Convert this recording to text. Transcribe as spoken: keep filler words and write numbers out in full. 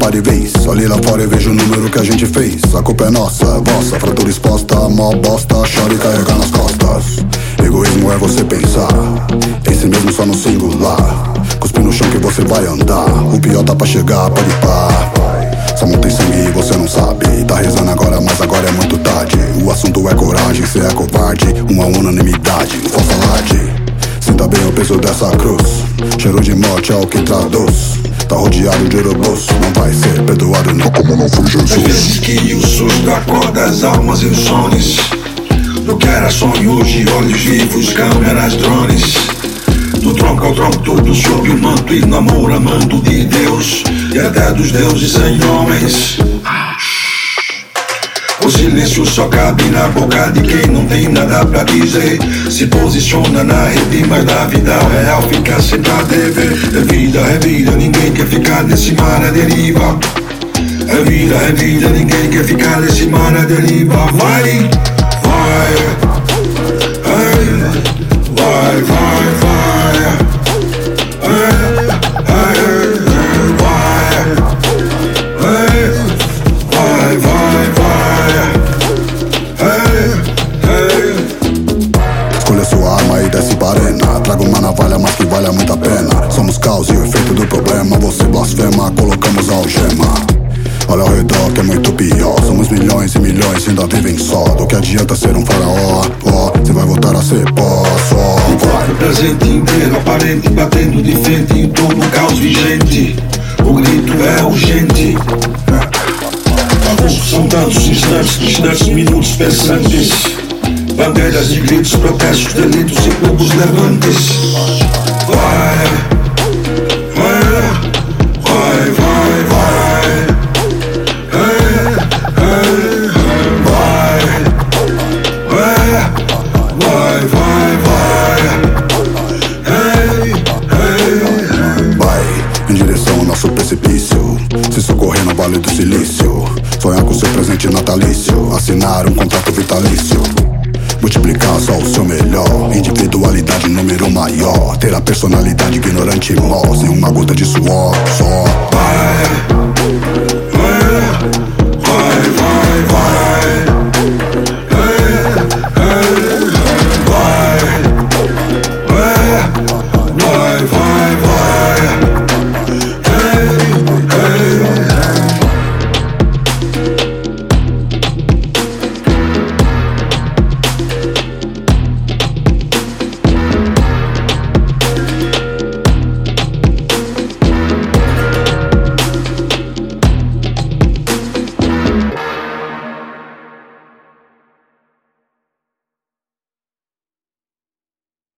acabar de vez. Olhe lá fora e veja o número que a gente fez. A culpa é nossa, vossa, fratura exposta, mó bosta, chora e carrega nas costas. Egoísmo é você pensar em si mesmo só no singular. Cuspe no chão que você vai andar. O pior tá pra chegar, pode pá. Sua mão tem sangue e você não sabe. Tá rezando agora, mas agora é muito tarde. O assunto é coragem, cê é covarde. Uma unanimidade, falsa alarde. Sinta bem o peso dessa cruz. Cheiro de morte é o que traduz. Tá rodeado de urubus, não vai ser perdoado não como não foi Jesus. Às vezes que o susto acorda as almas insônias. Do que era sonho hoje, olhos vivos, câmeras, drones. Do tronco ao tronco, tudo sob o manto e no amor, amando de Deus e até dos deuses sem homens. O silêncio só cabe na boca de quem não tem nada pra dizer. Se posiciona na rede, mas na vida real fica sempre a dever. É vida, é vida, ninguém quer ficar nesse mar à deriva. É vida, é vida, ninguém quer ficar nesse mar à deriva. Vai, vai, vai, vai, vai, vai. Escolha sua arma e desce pra arena. Traga uma navalha, mas que vale muito a pena. Somos caos e o efeito do problema. Você blasfema, colocamos a algema. Olha ao redor que é muito pior. Somos milhões e milhões e ainda vivem só. Do que adianta ser um faraó, ó, cê vai voltar a ser pó, só vai. O presente inteiro aparente, batendo de frente em todo o caos vigente. O grito é urgente. São tantos instantes, distantes, minutos pensantes. Bandeiras de gritos, protestos, delitos e grupos levantes. Vai, vai, vai, vai, vai. Vai, vai, vai. Vai em direção ao nosso precipício. Se socorrer no Vale do Silício. Sonhar com seu presente natalício. Assinar um contrato vitalício. Multiplicar só o seu melhor. Individualidade número maior. Ter a personalidade ignorante mó. Sem uma gota de suor, só Vai, vai, vai, vai, vai.